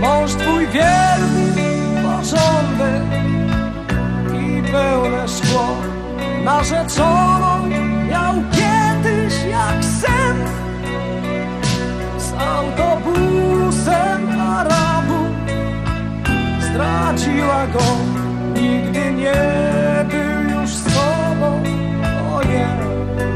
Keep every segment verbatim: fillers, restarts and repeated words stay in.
Mąż twój wielki porządek i pełne szkło. Narzeczoną miał kiedyś jak sen, z autobusem Arabu zdradziła go. Nigdy nie był już z tobą, ojej.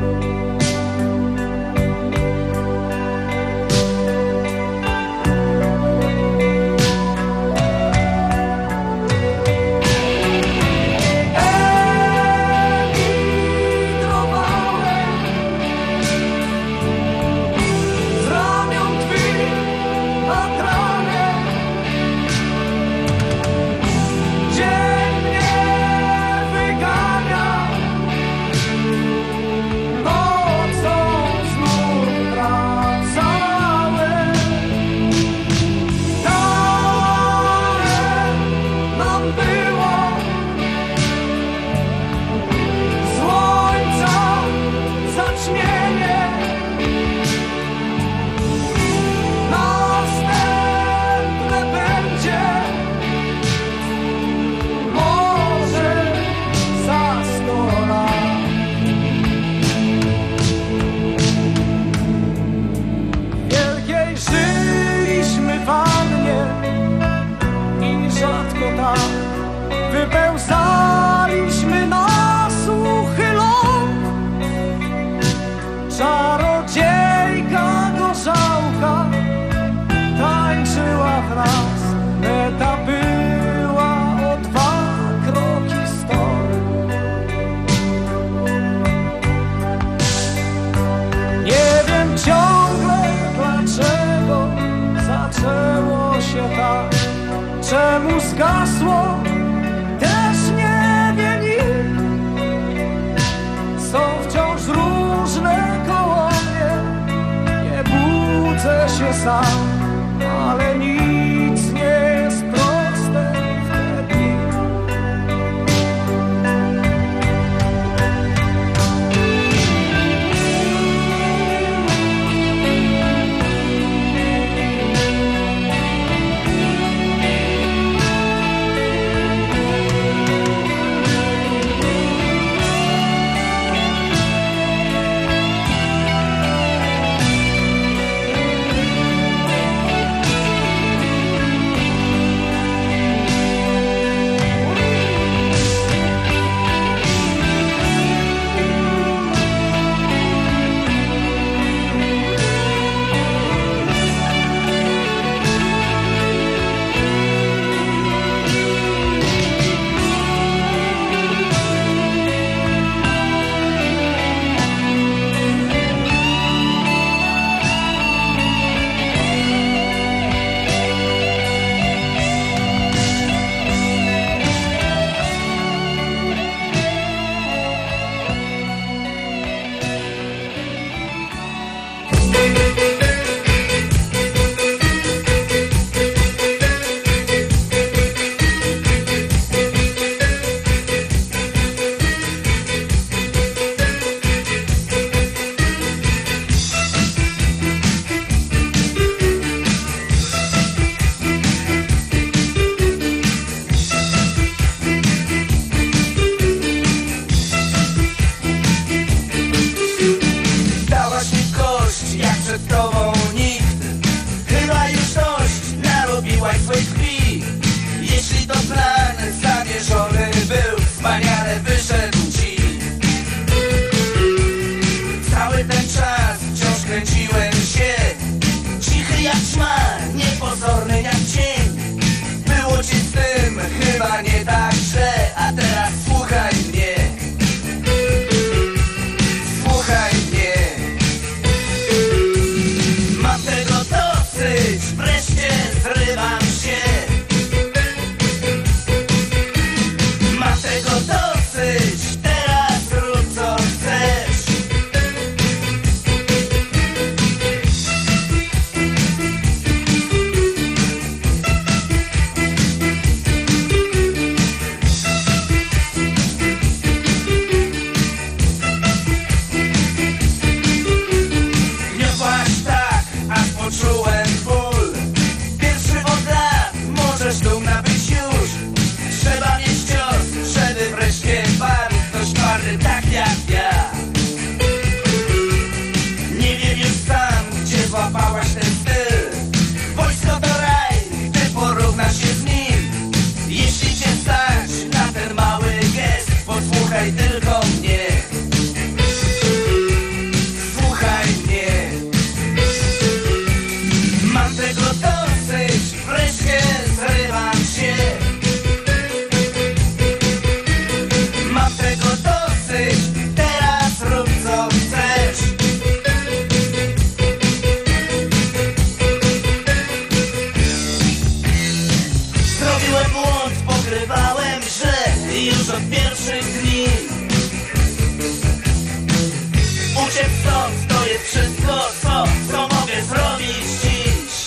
Wypełzaliśmy na suchy ląd. Czarodziejka gorzałka tańczyła w nas. Meta była o dwa kroki stąd. Nie wiem ciągle dlaczego zaczęło się tak, czemu zgasło. Są wciąż różne koło mnie. Nie budzę się sam, ale nic nie jest proste w te dni. już od pierwszych dni. Uciec stąd to jest wszystko, co, co mogę zrobić dziś.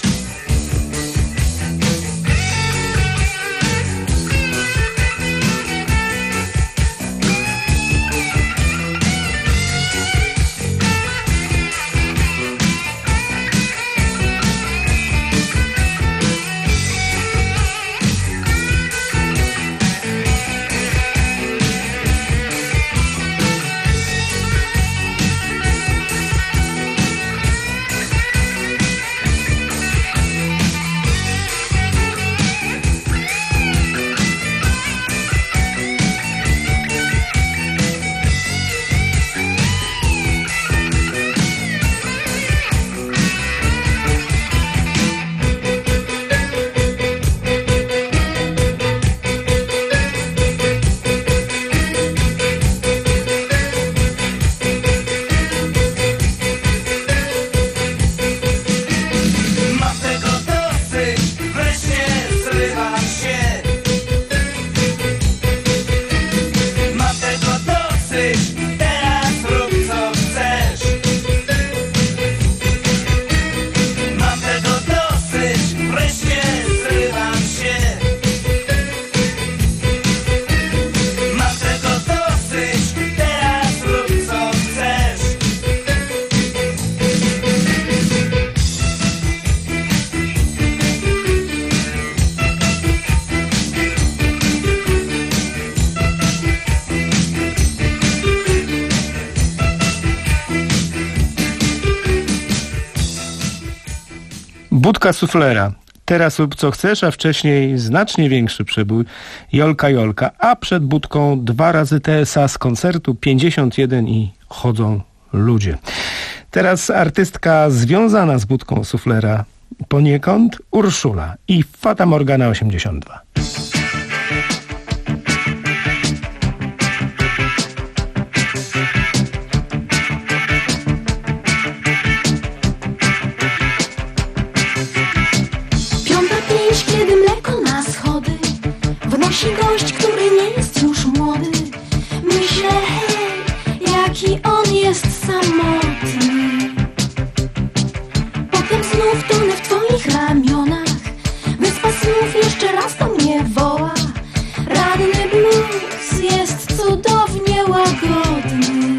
Budka suflera. Teraz rób co chcesz, a wcześniej znacznie większy przebój Jolka Jolka, a przed budką dwa razy T S A z koncertu pięćdziesiąt jeden i chodzą ludzie. Teraz artystka związana z budką suflera poniekąd, Urszula i Fata Morgana osiemdziesiąt dwa. Kiedy mleko na schody wnosi gość, który nie jest już młody. Myślę, hej, jaki on jest samotny. Potem znów tonę w twoich ramionach. Wyspa snów jeszcze raz do mnie woła. Ranny blues jest cudownie łagodny.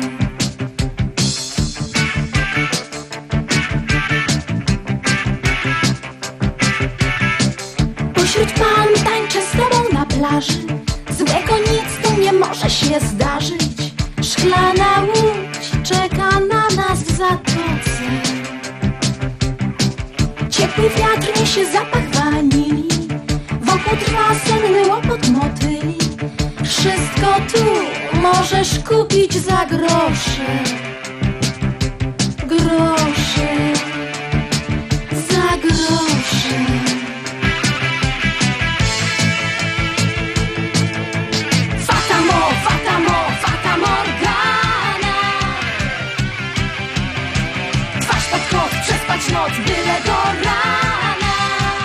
Wśród palm tańczę z tobą na plaży. Złego nic tu nie może się zdarzyć. Szklana łódź czeka na nas w zatoce. Ciepły wiatr niesie zapach wanilii. Wokół trwa senny łopot motyli. Wszystko tu możesz kupić za grosze. Grosze. Za grosze. Noc byle do rana.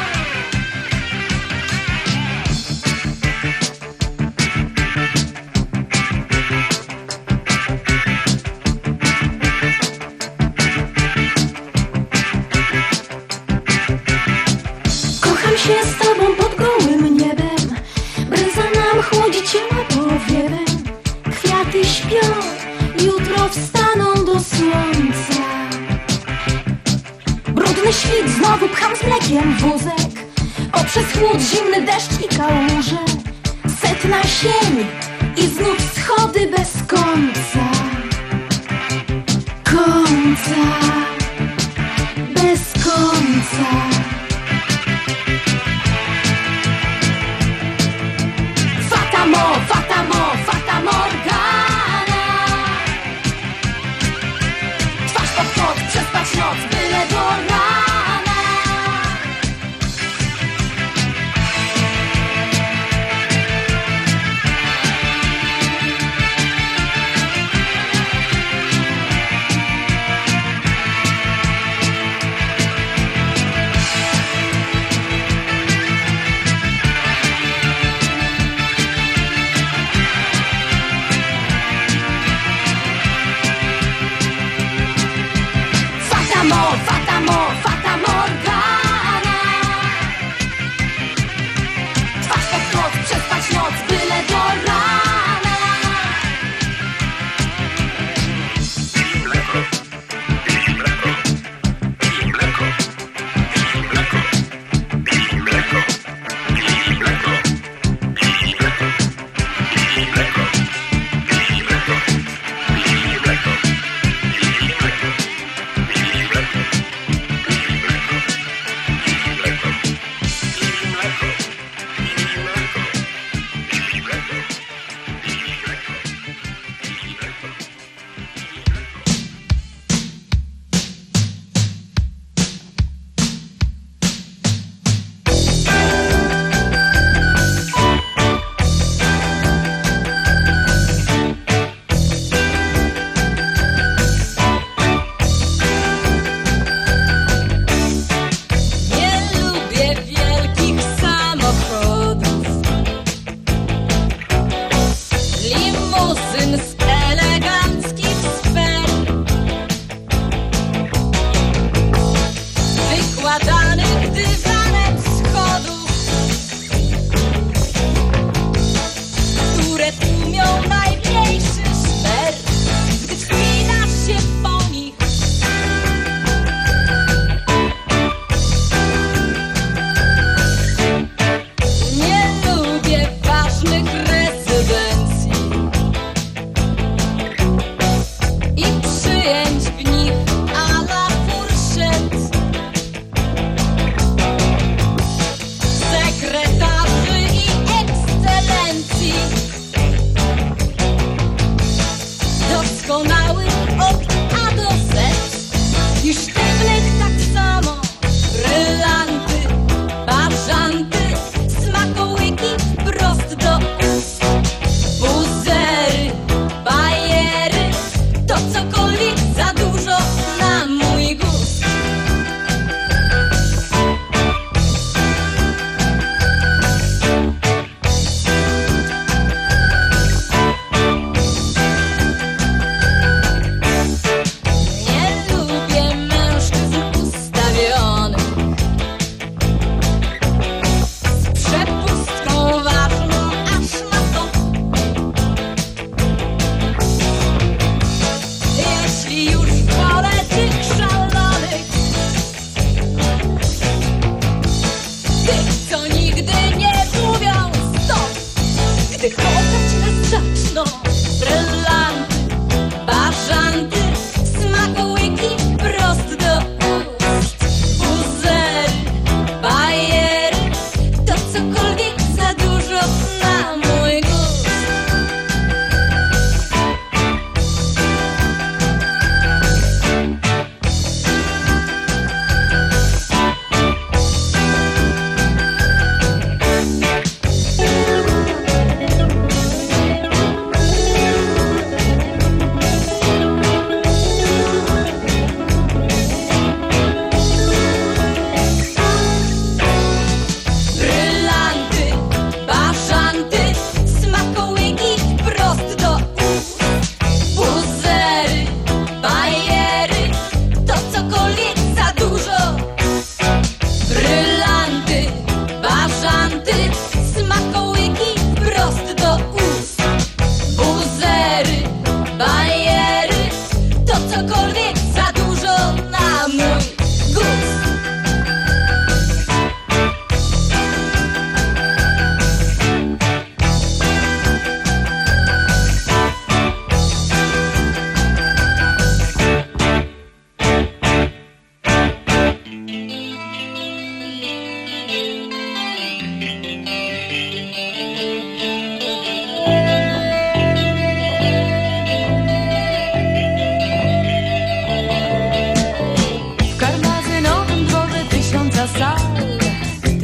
Kocham się z tobą pod gołym niebem. Bryza nam chłodzi ciała powiewem. Kwiaty śpią, jutro wstaną do słońca. Brudny świt znowu pcham z mlekiem wózek. Poprzez chłód, zimny deszcz i kałuże. Setna sień i znów schody bez końca. Końca. Bez końca. Fata mo, fata mo, fata morgana. Twarz pod kot, przespać noc, byle do rana.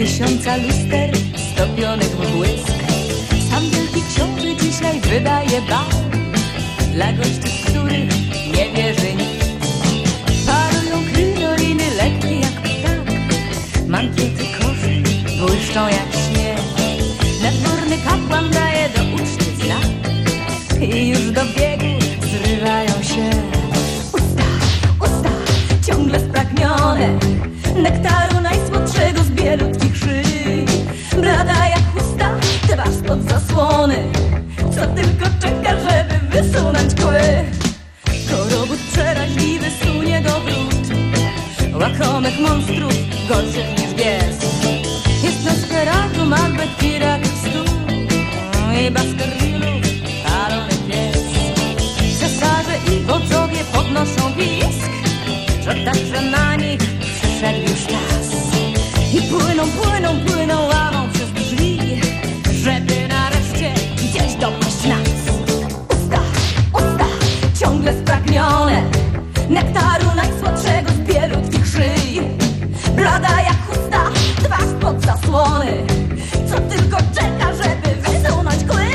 tysiąca luster stopionych w błysk. Sam wielki książę dzisiaj wydaje bal dla gości, których nie wierzy nikt. Parują krynoliny lekkie jak ptak, mankiety korzy błyszczą jak śnieg. Nadworny kapłan daje do uczty znak i już do biegu zrywają się usta, usta ciągle spragnione nektaru najsłodszego z bielutkich szyi. Blada jak chusta, twarz spod zasłony, co tylko czeka, żeby wysunąć kły. Korobut przeraźliwy sunie go wrót, łakomych monstrów gorszych niż bies. Jest Nosferatu, Macbeth, Pirat i stół i Baskervillów palony pies. Cesarze i wodzowie podnoszą wisk, że także na nich przyszedł już czas. I płyną, płyną, płyną ławą przez drzwi, żeby nareszcie gdzieś dopaść nas. Usta, usta ciągle spragnione nektaru najsłodszego z bielutkich szyi. Blada jak chusta, twarz pod zasłony, co tylko czeka, żeby wysunąć kły.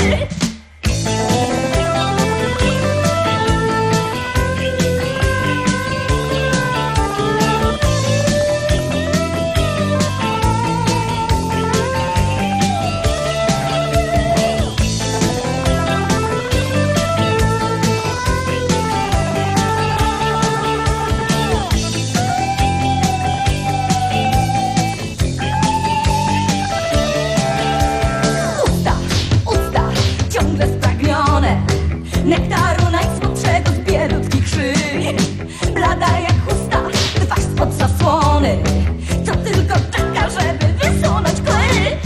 Nektaru najsłodszego z bielutkich szyi. Blada jak chusta, twarz spod zasłony, co tylko czeka, żeby wysunąć kły.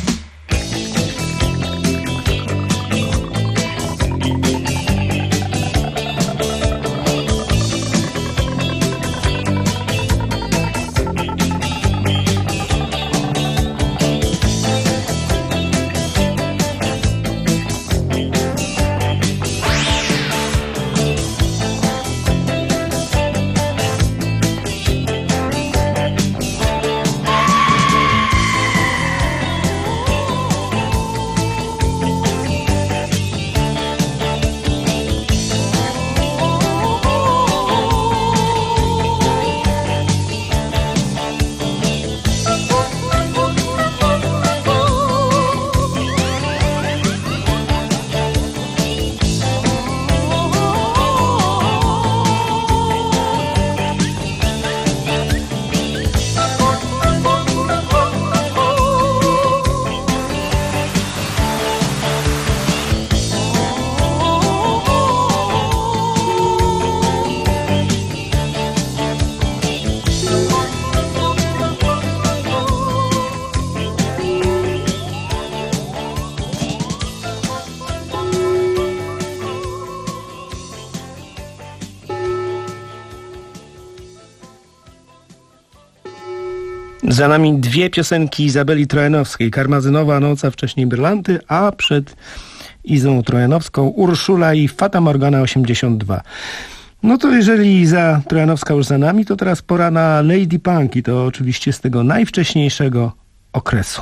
Za nami dwie piosenki Izabeli Trojanowskiej. Karmazynowa noc, a wcześniej Brylanty, a przed Izą Trojanowską Urszula i Fata Morgana osiemdziesiąt dwa. No to jeżeli Iza Trojanowska już za nami, to teraz pora na Lady Punk i to oczywiście z tego najwcześniejszego okresu.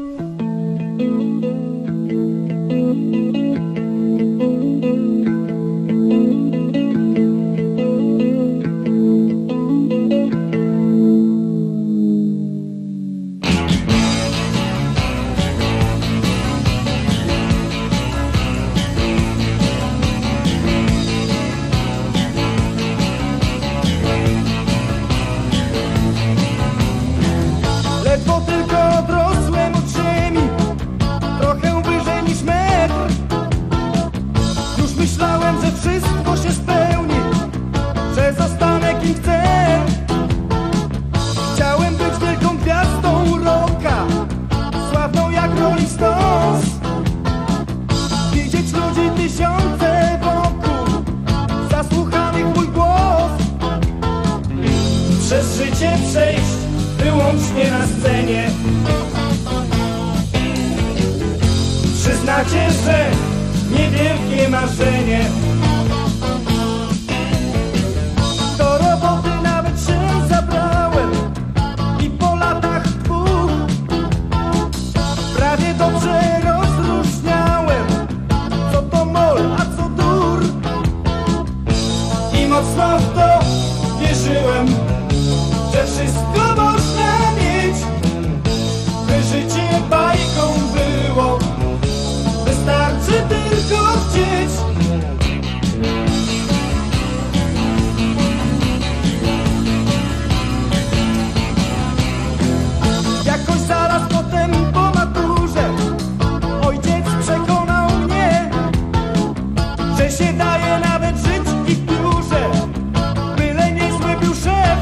Przyznacie, że niewielkie marzenie. Do roboty nawet się zabrałem i po latach dwóch dobrze rozróżniałem, co to mol, a co dur. I mocno w to wierzyłem, że wszystko można mieć, by życie bajką było, wystarczy tylko chcieć. Jakoś zaraz potem po maturze ojciec przekonał mnie, że się daje nawet żyć i w biurze, byle niezły był szef.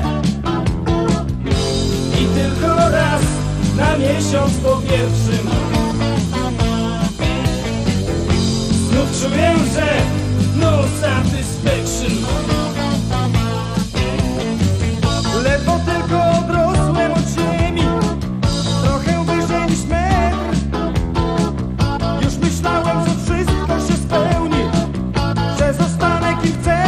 I tylko raz na miesiąc po pierwszym znów czuję, że no satisfaction. Ledwo tylko odrosłem od ziemi, trochę wyżej niż metr. Już myślałem, że wszystko się spełni, że zostanę kim chcę.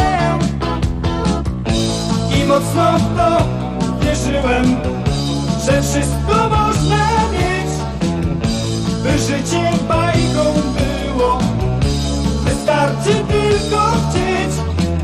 I mocno w to wierzyłem, że wszystko można mieć, by życie bajką było, wystarczy tylko chcieć.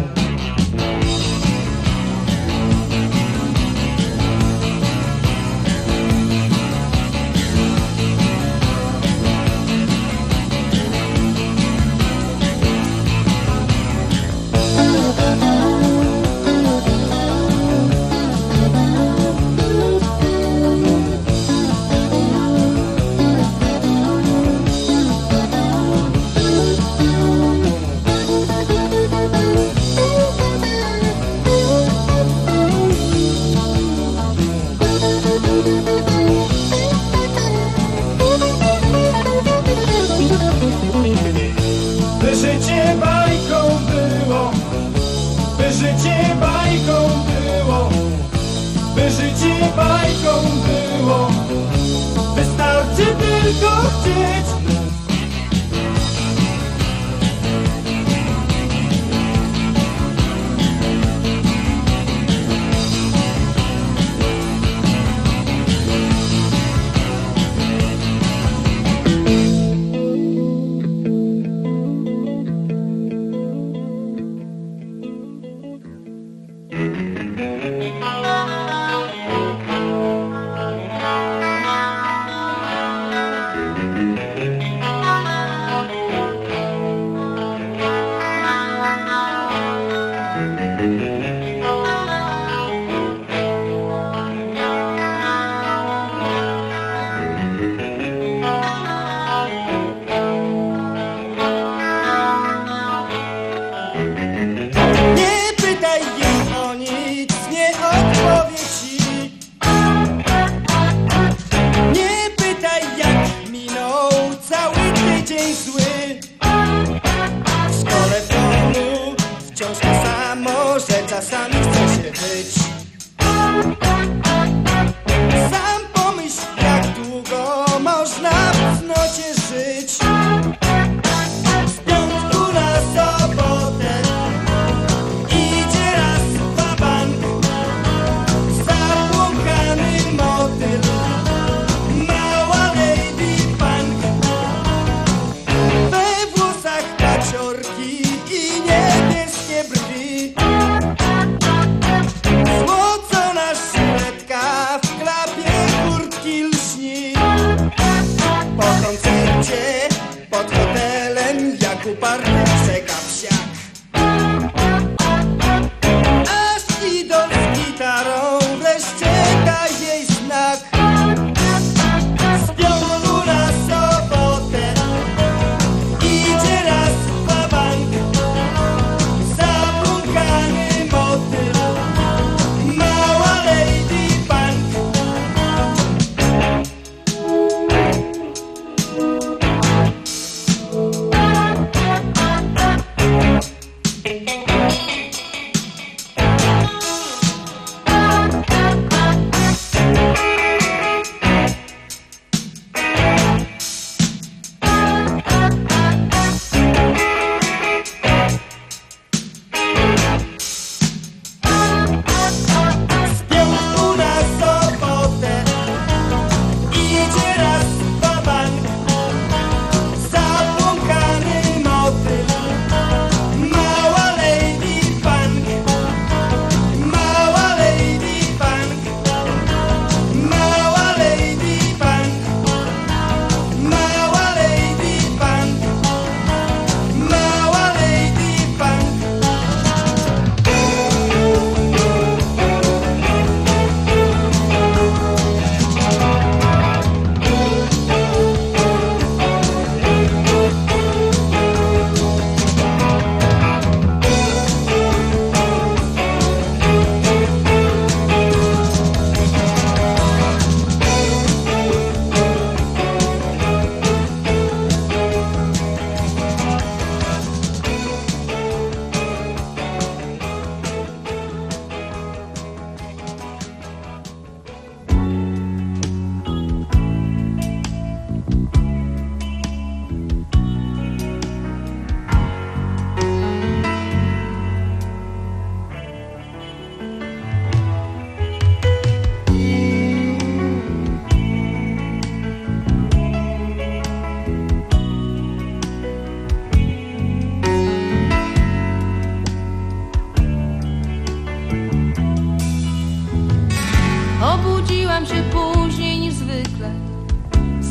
By życie bajką było, by życie bajką było, by życie bajką było, wystarczy tylko chcieć.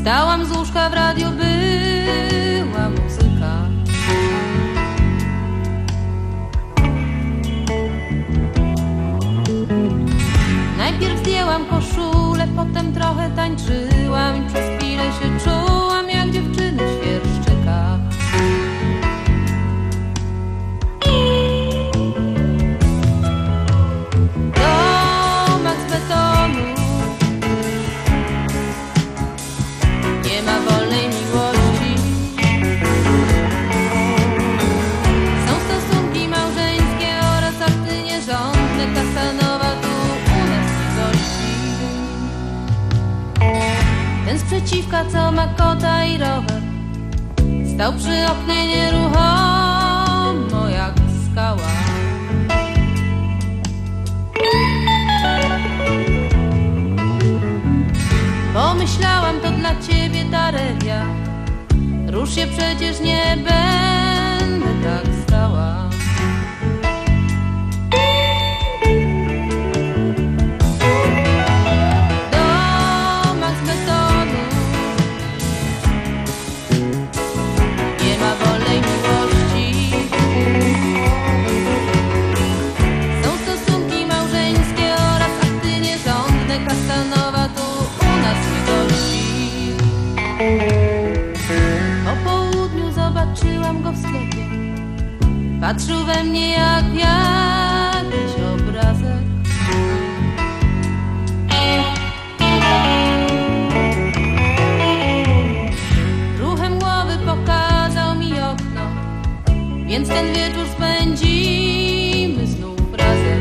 Wstałam z łóżka, w radio była muzyka. Najpierw zdjęłam koszulę, potem trochę tańczyłam i przez chwilę się czułam jak dziewczyny w świerszczykach. Domek z betonu, nie ma wolnej miłości. Są stosunki małżeńskie oraz akty nierządne. Kasanowa tu u nas nie gości. Ten sprzeciwka, co ma kota i rower, stał przy oknie nieruchomo jak skała. Pomyślałam, to dla ciebie Darelia, rusz się, przecież nie będę tak stała. Domek z betonu, nie ma wolnej miłości. Są stosunki małżeńskie oraz akty nierządne. Kasanowa tu u nas nie gości. Po południu zobaczyłam go w sklepie. Patrzył we mnie jak jakiś obrazek. Ruchem głowy pokazał mi okno, więc ten wieczór spędzimy znów razem.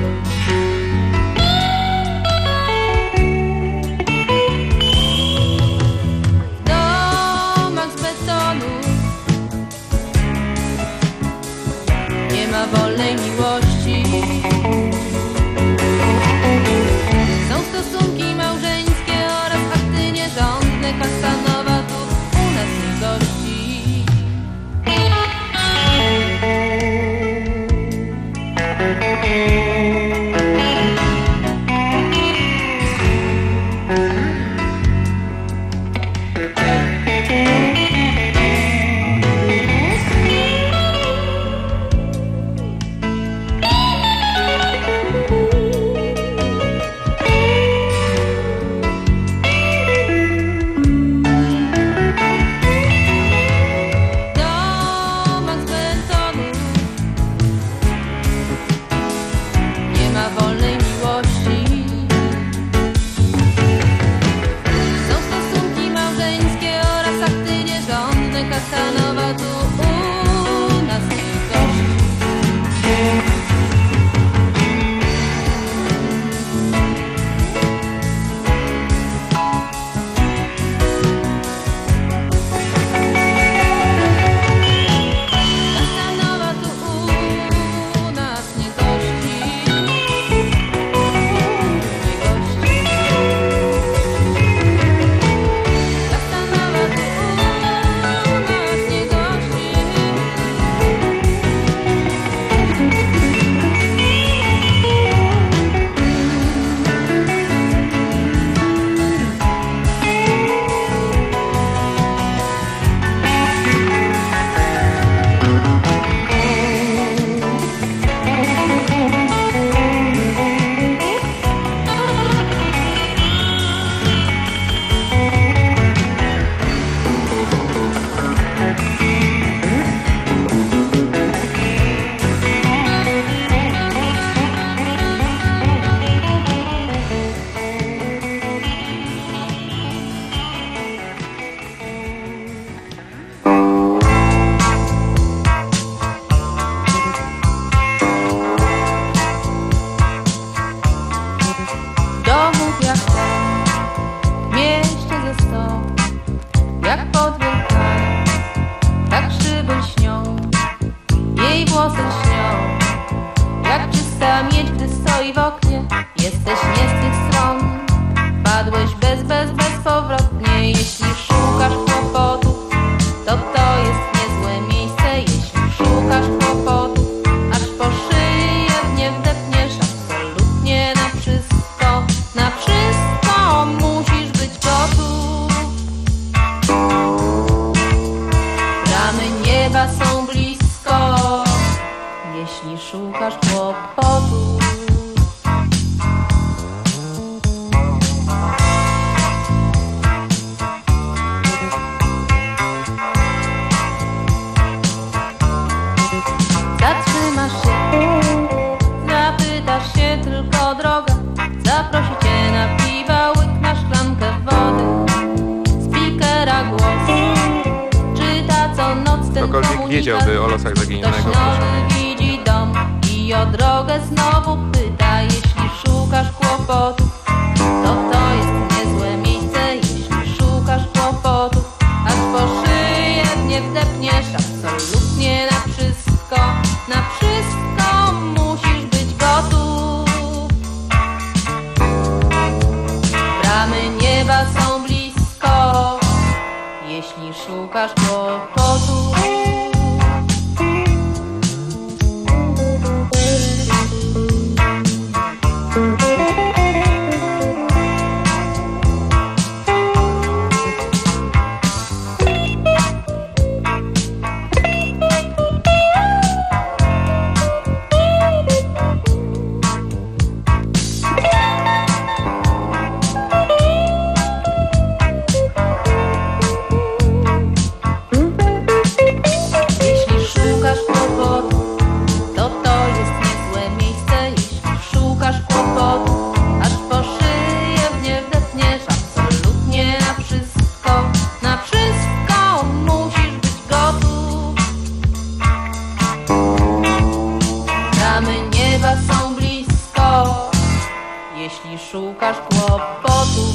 Domek z betonu, nie ma wolnej miłości. szukasz kłopotu. Zatrzymasz się, zapytasz się tylko drogę, zaprosi cię na piwa, łyk na szklankę wody. Speakera głos czyta co noc ten Ktokolwiek komunikat. wiedziałby o losach zaginionego, Ktoś proszę. nowy widzi dom i o drogę znowu pyta. Jeśli szukasz kłopotów, to to jest niezłe miejsce. Jeśli szukasz kłopotów, aż po szyję nie wdepniesz absolutnie na wszystko. Na wszystko musisz być gotów. Bramy nieba są blisko, jeśli szukasz kłopotu. Szukasz kłopotu.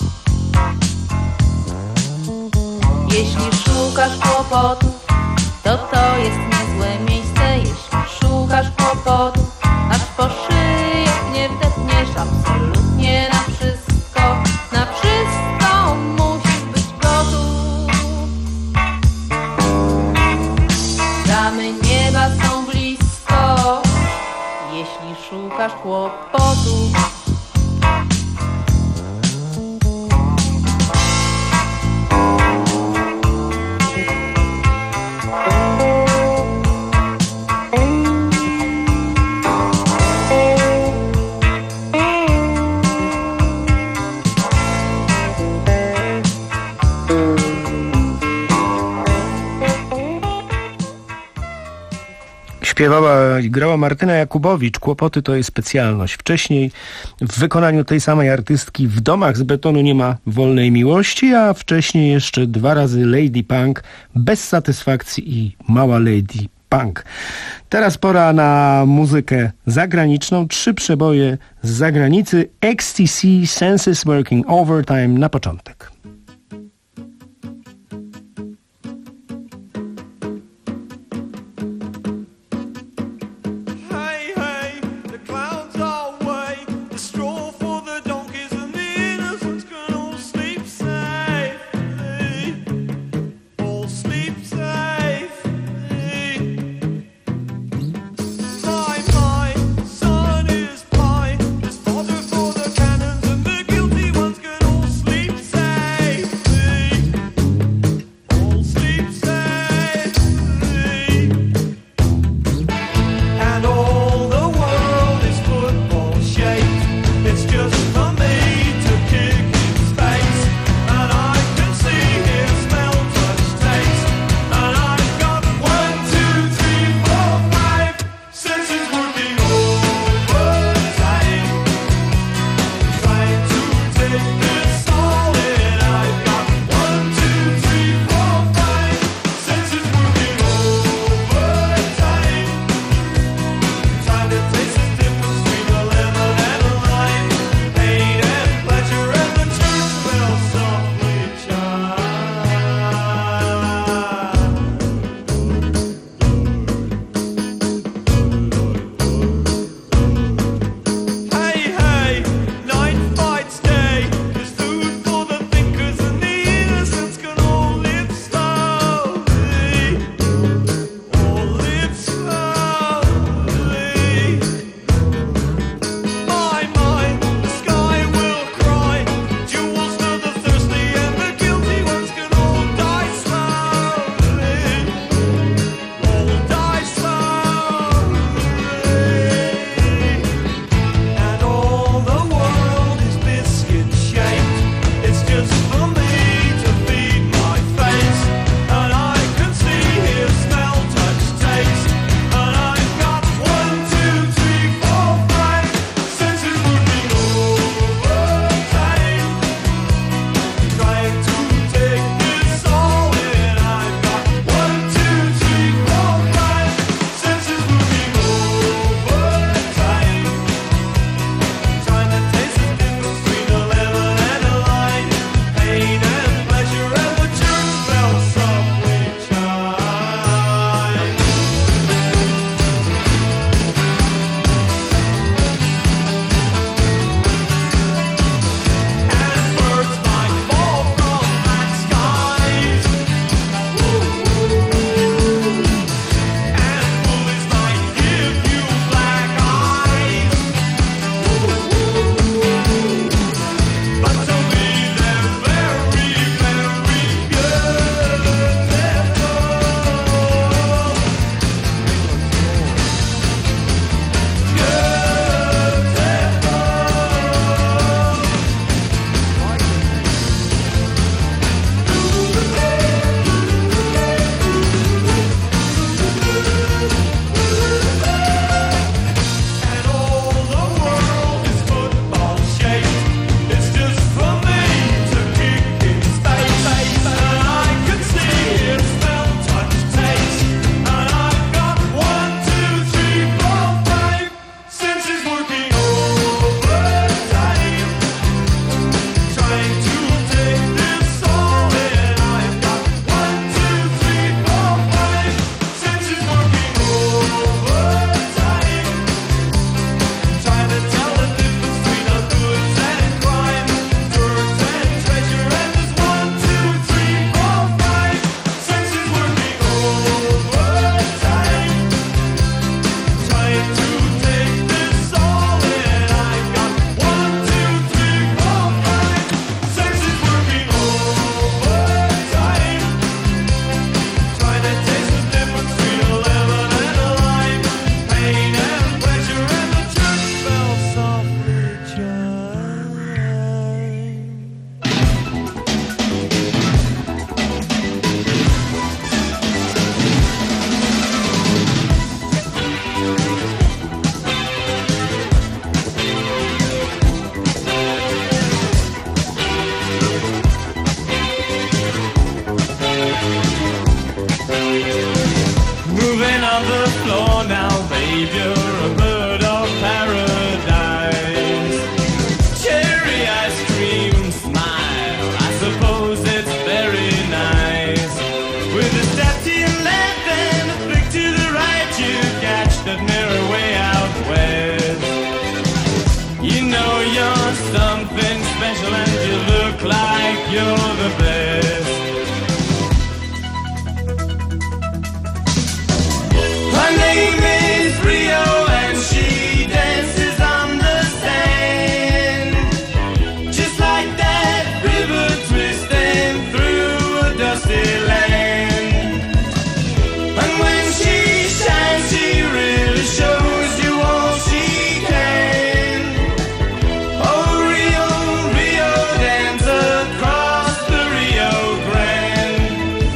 Jeśli szukasz kłopotu, to to jest niezłe miejsce. Jeśli szukasz kłopotu, aż po szyję nie wdepniesz absolutnie na wszystko. Na wszystko musisz być gotów. Bramy nieba są blisko, jeśli szukasz kłopotu. Śpiewała i grała Martyna Jakubowicz. Kłopoty to jej specjalność. Wcześniej w wykonaniu tej samej artystki W domach z betonu nie ma wolnej miłości, a wcześniej jeszcze dwa razy Lady Punk, Bez satysfakcji i Mała Lady Punk. Teraz pora na muzykę zagraniczną. Trzy przeboje z zagranicy. X T C, Senses Working Overtime na początek. Fodder for the cannons and the guilty ones can all sleep safe. look like you're the best. Her name is Rio and she dances on the sand, just like that river twisting through a dusty land. And when she shines, she really shows you all she can. Oh, Rio, Rio, dance across the Rio Grande.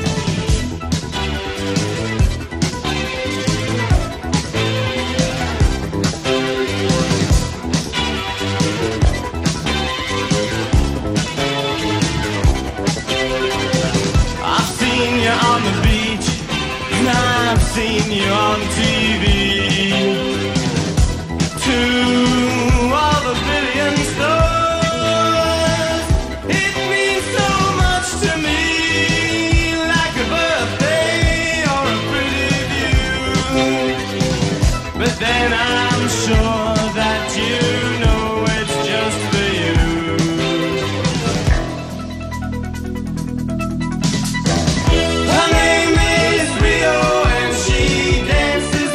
I've seen you on the beach, and I've seen you on T V. To all the billion stars, it means so much to me, like a birthday or a pretty view. But then I'm sure that you know it's just for you. Her name is Rio and she dances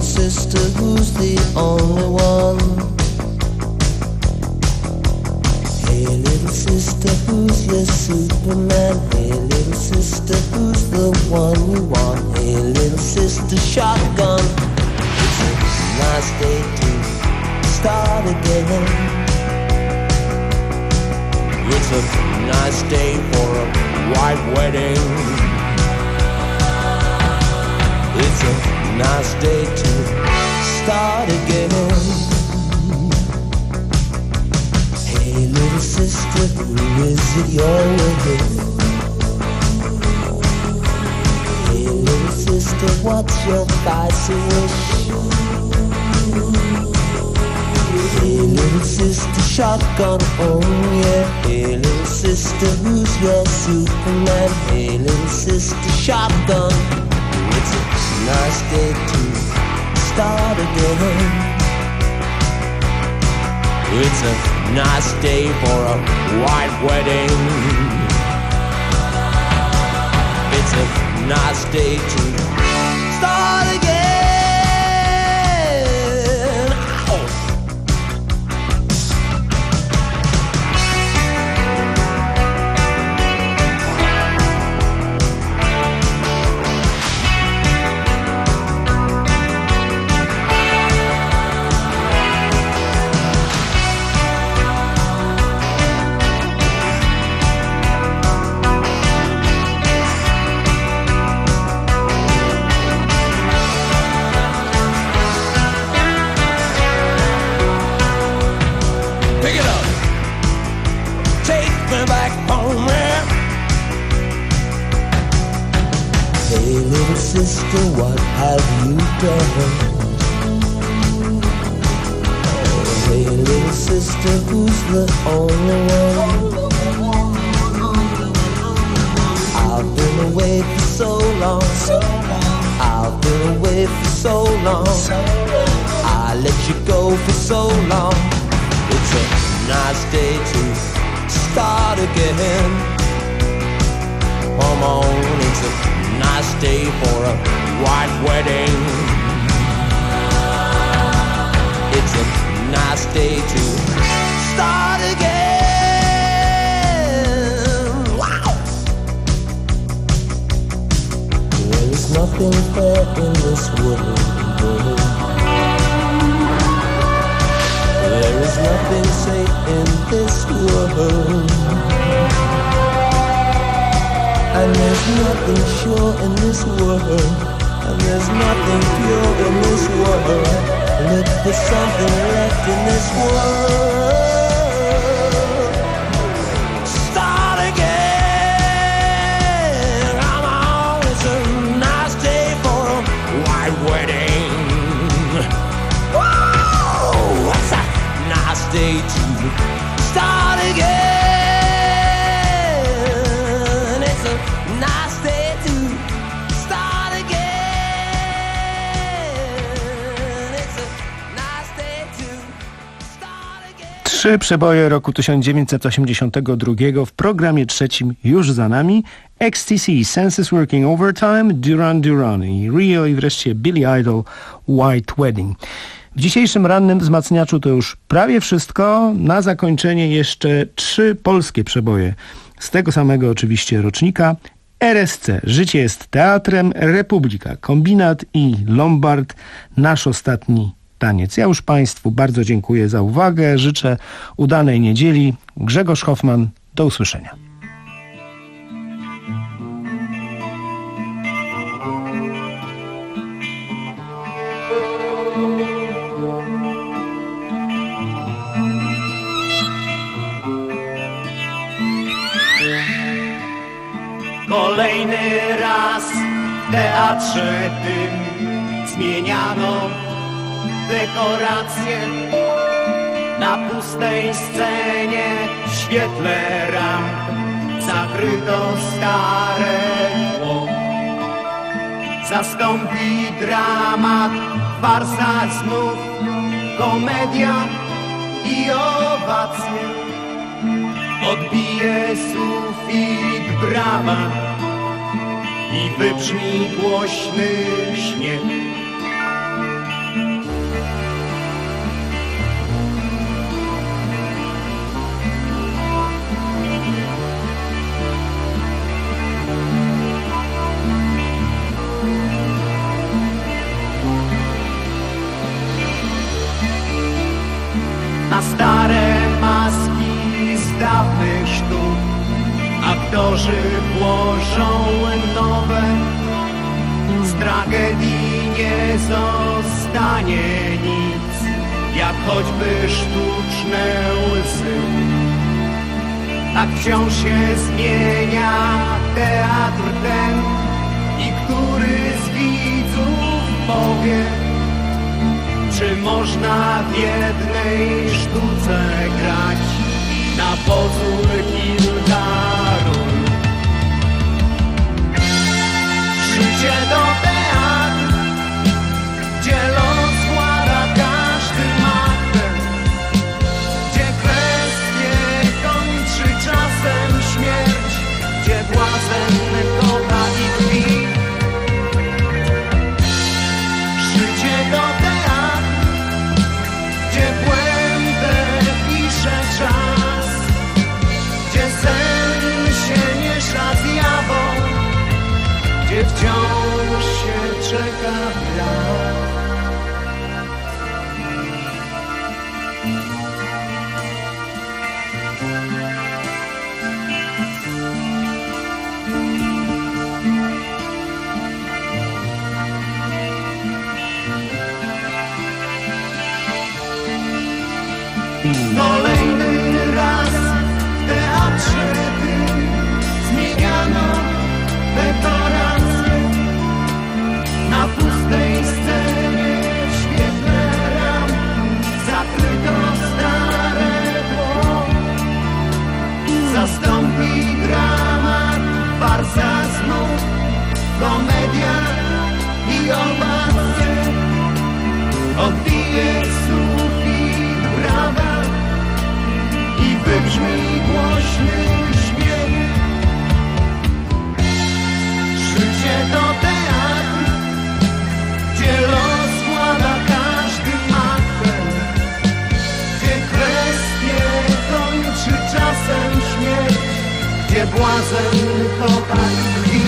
sister, who's the only one? Hey little sister, who's your Superman? Hey little sister, who's the one you want? Hey little sister, shotgun. It's a nice day to start again. It's a nice day for a white wedding. It's a nice day to start again. Hey little sister, who is it you're with? Hey little sister, what's your spicy wish? Hey little sister, shotgun, oh yeah. Hey little sister, who's your Superman? Hey little sister, shotgun. It's a nice day to start again. It's a nice day for a white wedding. It's a nice day to start again. Sister, what have you done? Oh, hey little sister, who's the only one? I've been away for so long. I've been away for so long. I let you go for so long. It's a nice day to start again. Come on, it's a nice day for a white wedding. It's a nice day to start again. Wow! There is nothing fair in this world. There is nothing safe in this world. And there's nothing sure in this world. And there's nothing pure in this world. Look for something left in this world. Start again. Come on, it's a nice day for a white wedding. Whoa, it's a nice day to start again. Trzy przeboje roku tysiąc dziewięćset osiemdziesiątego drugiego w programie trzecim już za nami. X T C, Senses Working Overtime, Duran Duran i Rio i wreszcie Billy Idol, White Wedding. W dzisiejszym rannym wzmacniaczu to już prawie wszystko. Na zakończenie jeszcze trzy polskie przeboje. Z tego samego oczywiście rocznika. R S C, Życie jest teatrem, Republika, Kombinat i Lombard, Nasz ostatni taniec. Ja już Państwu bardzo dziękuję za uwagę. Życzę udanej niedzieli. Grzegorz Hoffman, do usłyszenia. Kolejny raz w teatrze tym zmieniano dekoracje. Na pustej scenie w świetle ramp zakryto stare tło. Zastąpi dramat, farsa znów, komedia i owacje. Odbije sufit brama i wybrzmi głośny śmiech. aktorzy włożą nowe, z tragedii nie zostanie nic, jak choćby sztuczne łzy. Tak wciąż się zmienia teatr ten i który z widzów powie, czy można w jednej sztuce grać na pozór kilka ról. Życie to teatr, gdzie los włada każdym aktem, gdzie kwestie kończy czasem śmierć, gdzie błazen kocha i tkwi. Życie to teatr, gdzie błędę pisze czas, gdzie sen się miesza z jawą, gdzie wciąż się czeka brak. Kolejny raz w teatrze tym zmieniano dekoracje. Na pustej scenie w świetle ram zakryto stare tło. Zastąpi dramat, farsa znów, komedia i owacje. Odbije sufit brawa i wybrzmi głośny śmiech. Życie to teatr, gdzie los włada każdym aktem, gdzie kwestie kończy czasem śmierć, gdzie błazen kocha i tkwi.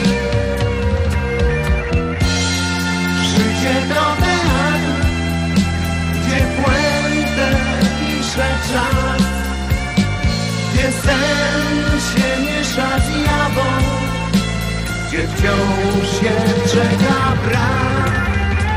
Życie to teatr, gdzie puentę pisze czas, gdzie sen się miesza z jawą, gdzie wciąż się czeka brak.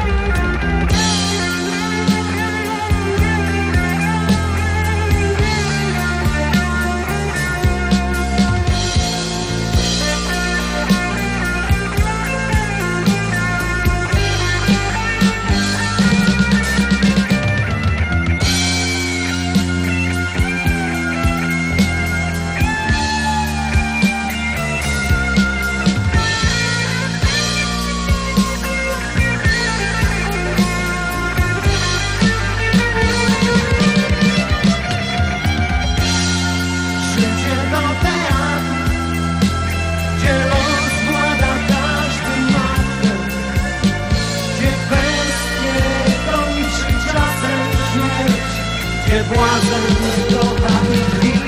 Błazen kocha i tkwi.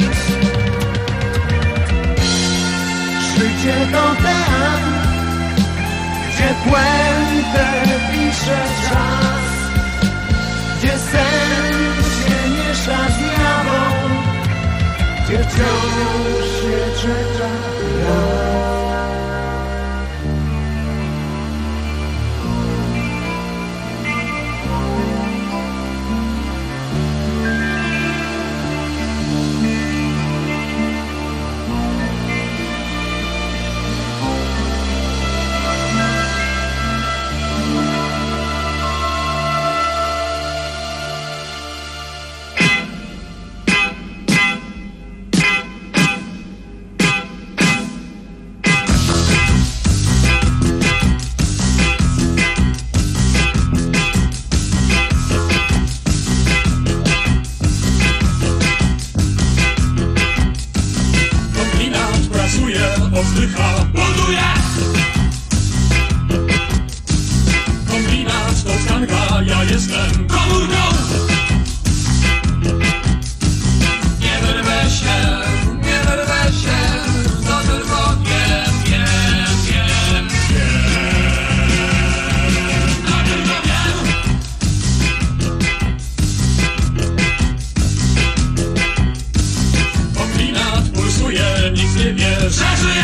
Życie to teatr, gdzie puentę pisze czas, gdzie sen się miesza z jawą, gdzie wciąż się czeka brak. Nikt nie wie, że żyje.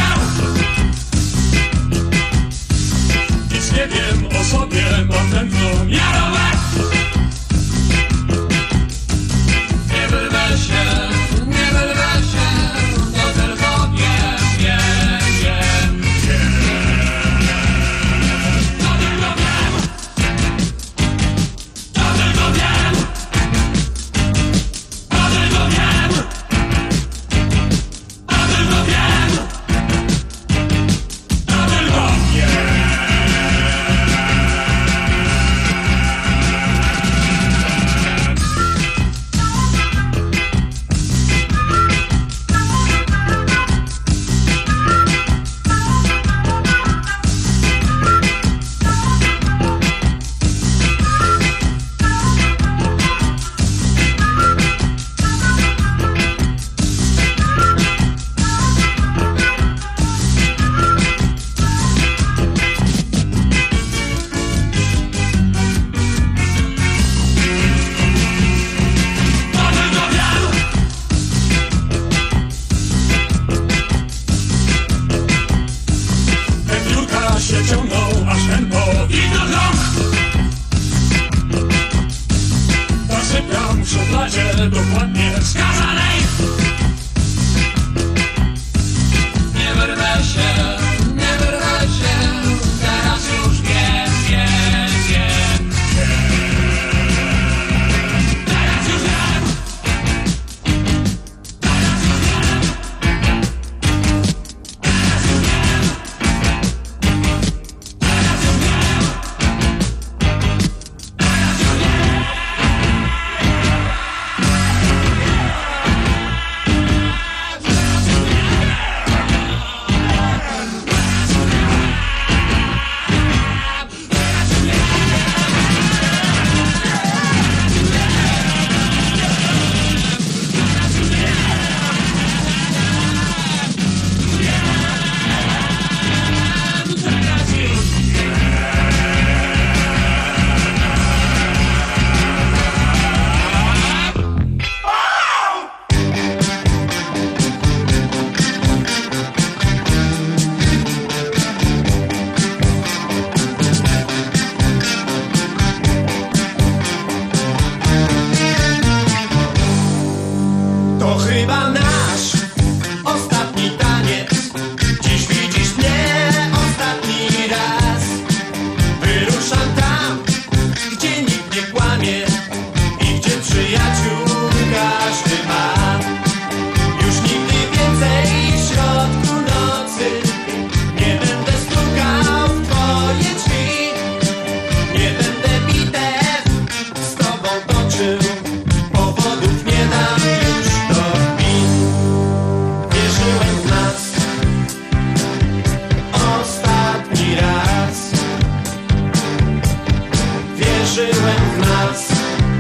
wierzyłem w nas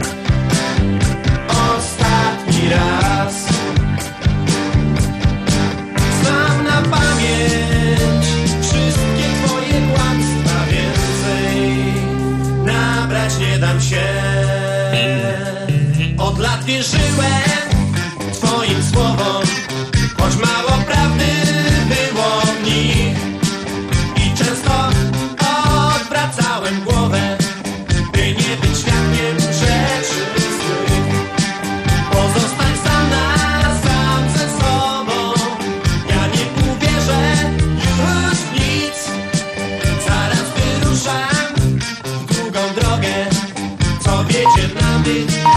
ostatni raz. Znam na pamięć wszystkie twoje kłamstwa, więcej nabrać nie dam się. Od lat wierzyłem twoim słowom, choć mało prawdy było w nich. I często odwracałem głowę, by nie być świadkiem rzeczy złych. Pozostań sam na sam ze sobą, ja nie uwierzę już w nic. Zaraz wyruszam w długą drogę, co wiedzie nam być.